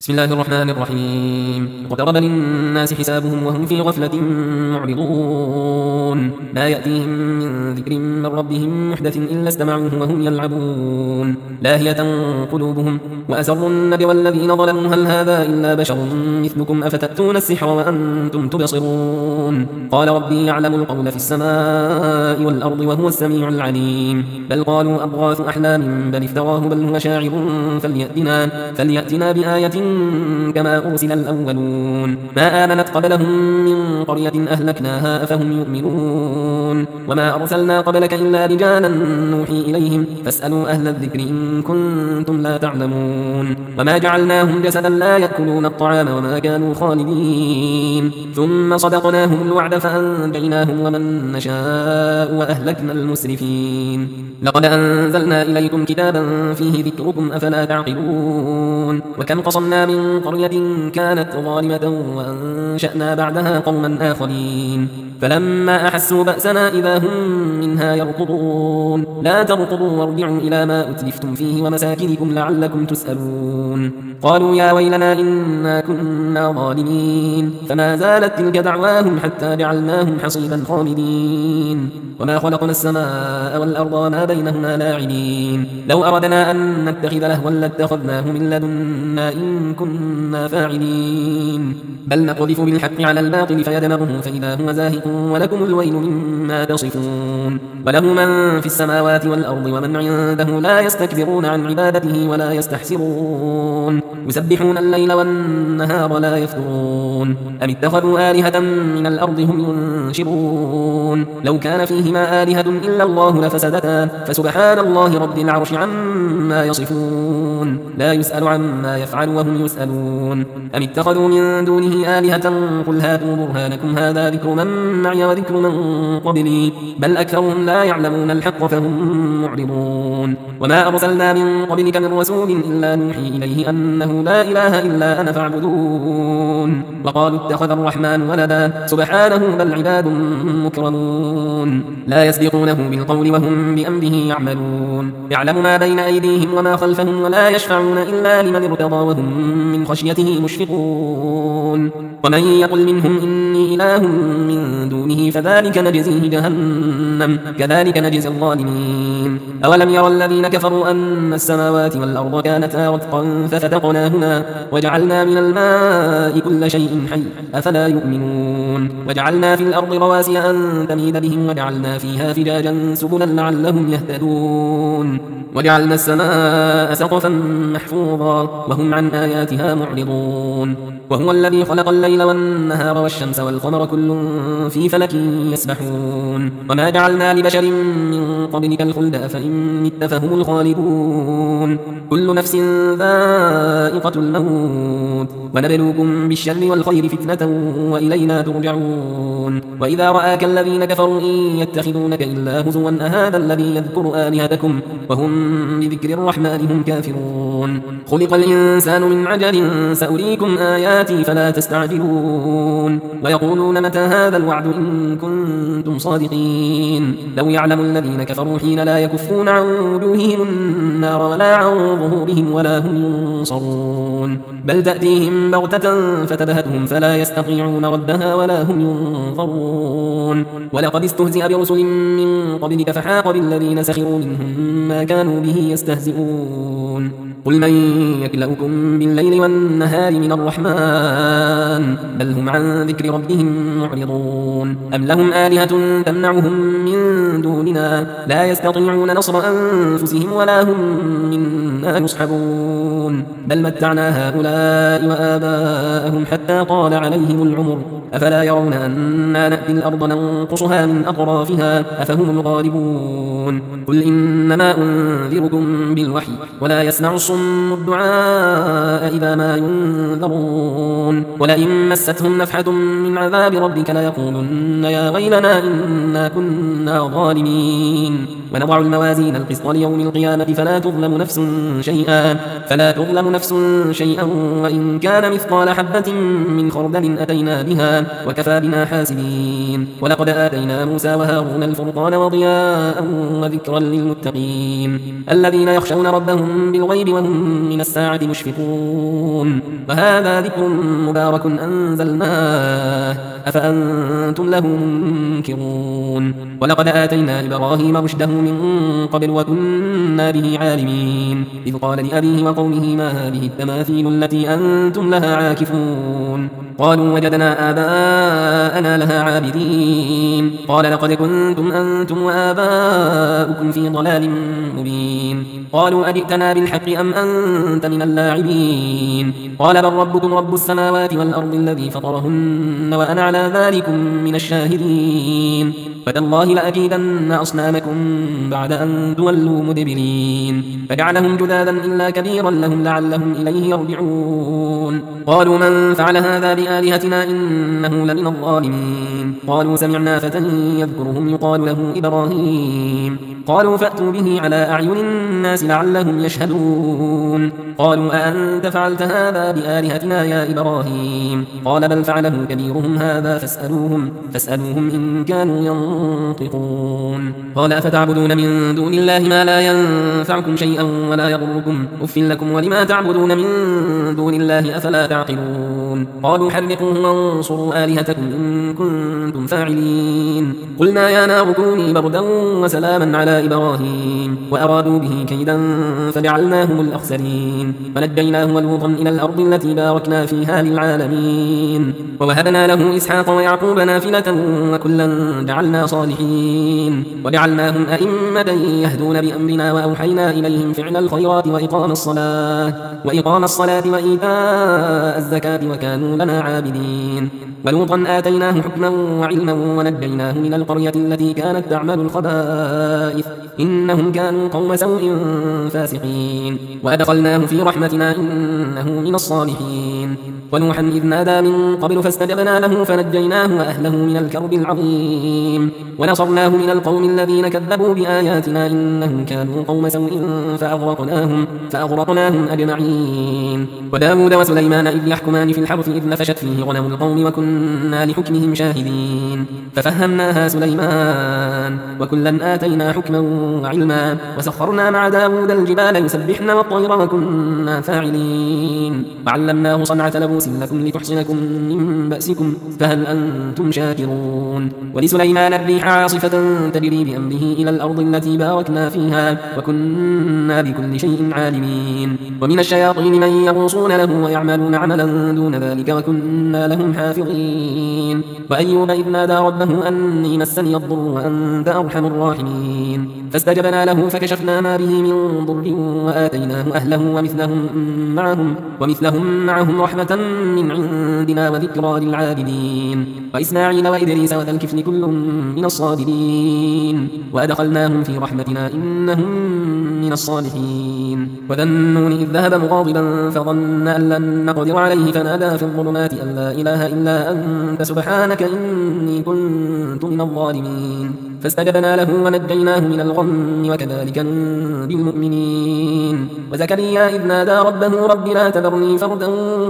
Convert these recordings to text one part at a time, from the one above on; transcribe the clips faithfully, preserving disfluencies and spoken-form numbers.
بسم الله الرحمن الرحيم. اقترب للناس حسابهم وهم في غفلة معرضون. لا يأتيهم من ذكر من ربهم محدث إلا استمعوه وهم يلعبون. لاهية قلوبهم وأسروا النجوى والذين ظلموا هل هذا إلا بشر مثلكم أفتأتون السحر وأنتم تبصرون. قال ربي يعلم القول في السماء والأرض وهو السميع العليم. بل قالوا أضغاث أحلام بل افتراه بل هو شاعر فليأتنا, فليأتنا بآية كما أرسل الأولون. ما آمنت قبلهم من قرية أهلكناها أفهم يؤمنون. وما أرسلنا قبلك إلا رجالا نوحي إليهم فاسألوا أهل الذكر إن كنتم لا تعلمون. وما جعلناهم جسدا لا يأكلون الطعام وما كانوا خالدين. ثم صدقناهم الوعد فأنجيناهم ومن نشاء وأهلكنا المسرفين. لقد أنزلنا إليكم كتابا فيه ذكركم أفلا تعقلون. وكم قصمنا من قرية كانت ظالمة وأنشأنا بعدها قوما آخرين فلما أحسوا بأسنا إذا هم منها يركضون. لا تركضوا وارجعوا إلى ما أتلفتم فيه ومساكنكم لعلكم تسألون. قالوا يا ويلنا إنا كنا ظالمين فما زالت تلك دعواهم حتى جعلناهم حصيدا خامدين. وما خلقنا السماء والأرض وما بينهما لاعبين. لو أردنا أن نتخذ لهوا لاتخذناه من لدنا إن كنا فاعلين. بل نقذف بالحق على الباطل فيدمغه فإذا هو زاهق ولكم الويل مما تصفون. وله من في السماوات والأرض ومن عنده لا يستكبرون عن عبادته ولا يستحسرون. يسبحون الليل والنهار لا يفترون. أم اتخذوا آلهة من الأرض هم ينشرون. لو كان فيهما آلهة إلا الله لفسدتا فسبحان الله رب العرش عما يصفون. لا يسأل عما يفعل وهم يسألون. أم اتخذوا من دونه آلهة قل هاتوا برهانكم هذا ذكر من معي وذكر من قبلي بل أكثرهم لا يعلمون الحق فهم معرضون. وما أرسلنا من قبلك من رسول إلا نوحي إليه أنه لا إله إلا أنا فاعبدون. وقالوا اتخذ الرحمن ولدا سبحانه بل عباد مكرمون. لا يسبقونه بالقول وهم بأمره يعملون. يعلم ما بين أيديهم وما خلفهم ولا يشفعون إلا لمن ارتضى وهم من خشيته مشفقون. ومن يقل منهم إني إله من دونه فذلك نجزيه جهنم كذلك نجزي الظالمين. أولم يرى الذين كفروا أن السماوات والأرض كانتا رتقا ففتقناهما وجعلنا من الماء كل شيء حي أفلا يؤمنون. وجعلنا في الأرض رواسي أن تميد بهم وجعلنا فيها فجاجا سبلا لعلهم يهتدون. وجعلنا السماء سقفا محفوظا وهم عن آياتها معرضون. وهو الذي خلق الليل والنهار والشمس والقمر كل في فلك يسبحون. وما جعلنا لبشر من قبلك الخلد أفإن مت فهم الخالدون. كل نفس ذائقة الموت ونبلوكم بالشر والخير فتنة وإلينا ترجعون. وإذا رآك الذين كفروا إن يتخذونك إلا هزوا أهذا الذي يذكر آلهتكم وهم بذكر الرحمن هم كافرون. خلق الإنسان من عجل سأريكم آياتي فلا تستعجلون. ويقولون متى هذا الوعد إن كنتم صادقين. لو يعلم الذين كفروا حين لا يكفون عن وجوههم النار ولا عن ظهورهم ولا هم ينصرون. بل تأتيهم بغتة فتبهتهم فلا يستطيعون ردها ولا هم ينظرون. ولقد استهزئ برسل من قبلك فحاق بالذين سخروا منهم ما كانوا به يستهزئون. قل من يكلؤكم بالليل والنهار من الرحمن بل هم عن ذكر ربهم معرضون. أم لهم آلهة تمنعهم من دوننا لا يستطيعون نصر أنفسهم ولا هم منا يصحبون. بل متعنا هؤلاء وآباءهم حتى طال عليهم العمر أفلا يرون أنا نأتي الأرض ننقصها من أطرافها أفهم الغالبون. قل إنما أنذركم بالوحي ولا يسمع الصم الدعاء إذا ما ينذرون. ولئن مستهم نفحة من عذاب ربك ليقولن يا ويلنا إنا كنا ظالمين. ونضع الموازين القسط ليوم القيامة فلا تظلم نفس شيئا فلا تظلم نفس شيئا وإن كان مثقال حبة من خردل أتينا بها علما وكفى بنا حاسبين. ولقد آتينا موسى وهارون الفرقان وضياء وذكرا للمتقين الذين يخشون ربهم بالغيب وهم من الساعة مشفقون. وهذا ذكر مبارك أنزلناه أفأنتم له منكرون. ولقد آتينا إبراهيم رشده من قبل وكنا به عالمين. إذ قال لأبيه وقومه ما هذه التماثيل التي أنتم لها عاكفون؟ قالوا وجدنا آباءنا لها عابدين. قال لقد كنتم أنتم وآباؤكم في ضلال مبين. قالوا أجئتنا بالحق أم أنت من اللاعبين؟ قال بل ربكم رب السماوات والأرض الذي فطرهن وأنا على ذلكم من الشاهدين. فتالله لأكيدن أصنامكم بعد أن تولوا مدبرين. فجعلهم جذاذا إلا كبيرا لهم لعلهم إليه يرجعون. قالوا من فعل هذا بآلهتنا إنه لمن الظالمين. قالوا سمعنا فتى يذكرهم يقال له إبراهيم. قالوا فأتوا به على أعين الناس لعلهم يشهدون. قالوا أأنت فعلت هذا بآلهتنا يا إبراهيم؟ قال بل فعله كبيرهم هذا فاسألوهم, فاسألوهم إن كانوا ينطقون. قال أفتعبدون من دون الله ما لا ينفعكم شيئا ولا يضركم أف لكم ولما تعبدون من دون الله أفلا تعقلون. قالوا حرقوه وانصروا آلهتكم إن كنتم فاعلين. قلنا يا نار كوني بردا وسلاما على إبراهيم وأرادوا به كيدا فجعلناهم الأخسرين. ونجيناه ولوطا إلى الأرض التي باركنا فيها للعالمين. ووهبنا له إسحاق ويعقوب نافلة وكلا جعلنا صالحين. وجعلناهم أئمة يهدون بأمرنا وأوحينا إليهم فعل الخيرات وإقام الصلاة وإقام الصلاة وإيتاء الزكاة وكانوا لنا عابدين. ولوطا آتيناه حكما وعلما ونجيناه من القرية التي كانت تعمل الخبائث إنهم كانوا قوم سوء فاسقين. وأدخلناه في رحمتنا إنه من الصالحين. ونوحا إذ نادى من قبل فاستجبنا له فنجيناه وأهله من الكرب العظيم. ونصرناه من القوم الذين كذبوا بآياتنا إنهم كانوا قوم سوء فأغرقناهم, فأغرقناهم أجمعين. وداود وسليمان إذ يحكمان في الحرث إذ نفشت فيه غنم القوم وكنا لحكمهم شاهدين. ففهمناها سليمان وكلا آتينا حكما وعلما. وسخرنا مع داود الجبال يسبحن والطير وكنا فاعلين. وعلمناه صنعة لبوس لكم لتحصنكم من بأسكم فهل أنتم شاكرون. ولسليمان الريح عاصفة تجري بأمره إلى الأرض التي باركنا فيها وكنا بكل شيء عالمين. ومن الشياطين من يغوصون له ويعملون عملا دون ذلك وكنا لهم حافظين. وأيوب إذ نادى ربه أني مسني الضر وأنت أرحم الراحمين. فاستجبنا له فكشفنا ما به من ضر وآتيناه أهله ومثلهم معهم, ومثلهم معهم رحمة من عندنا وذكرى للعابدين. وإسماعيل وإدريس وذا الكفل كل من الصابرين. وأدخلناهم في رحمتنا إنهم من الصالحين. وذا النون إذ ذهب مغاضبا فظن أن لن نقدر عليه فنادى في الظلمات أن لا إله إلا أنت سبحانك إني كنت من الظالمين. فاستجبنا له ونجيناه من الغم وكذلك ننجي المؤمنين. وزكريا إذ نادى ربه رب لا تذرني فردا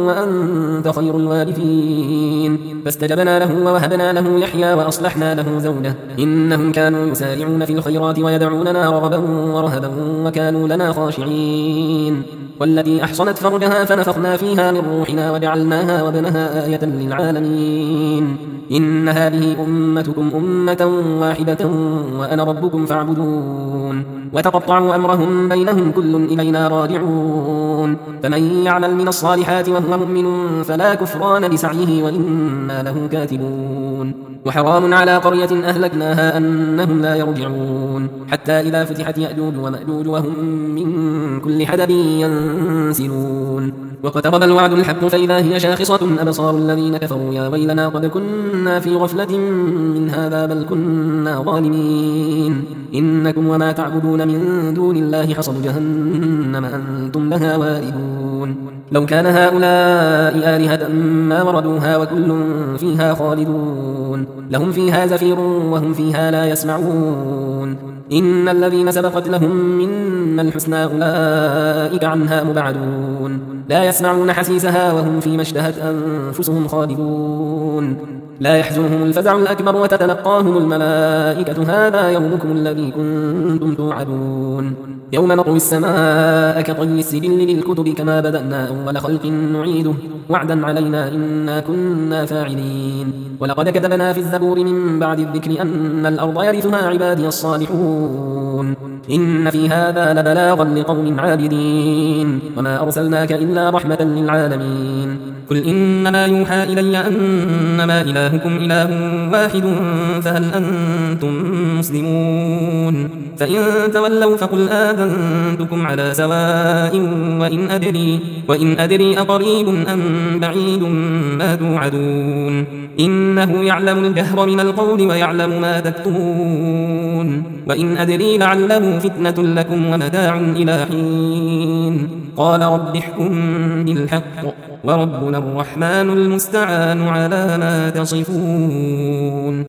وأنت خير الوارثين. فاستجبنا له ووهبنا له يحيى وأصلحنا له زوجه إنهم كانوا يسارعون في الخيرات ويدعوننا رغبا ورهبا وكانوا لنا خاشعين. والتي أحصنت فرجها فنفخنا فيها من روحنا وجعلناها وابنها آية للعالمين. إن هذه أمتكم أمة واحدة وأنا ربكم فاعبدون. وتقطعوا أمرهم بينهم كل إلينا راجعون. فمن يعمل من الصالحات وهو مؤمن فلا كفران بسعيه وإنا له كاتبون. وحرام على قرية أهلكناها أنهم لا يرجعون حتى إذا فتحت يأجوج ومأجوج وهم من كل حدب ينسلون. واقترب الوعد الحق فإذا هي شاخصة أبصار الذين كفروا يا ويلنا قد كنا في غفلة من هذا بل كنا ظالمين. إنكم وما تعبدون من دون الله حصب جهنم أنتم لها واردون. لو كان هؤلاء آلهة ما وردوها وكل فيها خالدون. لهم فيها زفير وهم فيها لا يسمعون. إن الذين سبقت لهم منا الحسنى أولئك عنها مبعدون. لا يسمعون حسيسها وهم فيما اشتهت أنفسهم خالدون لا يحزنهم الفزع الأكبر وتتلقاهم الملائكة هذا يومكم الذي كنتم توعدون يوم نطوي السماء كطي السجل للكتب كما بدأنا أول خلق نعيده وعدا علينا إنا كنا فاعلين ولقد كتبنا في الزبور من بعد الذكر أن الأرض يرثها عبادي الصالحون إن في هذا لبلاغا لقوم عابدين وما أرسلناك إلا رحمة للعالمين قل إنما يوحى إلي أنما إلهكم إله واحد فهل أنتم مسلمون فإن تولوا فقل آذنتكم على سواء وإن أدري, وإن أدري أقريب أم بعيد ما توعدون إنه يعلم الجهر من القول ويعلم ما تكتمون وإن أدري لعله فتنة لكم ومتاع إلى حين قال رب احكم بالحق وربنا الرحمن المستعان على ما تصفون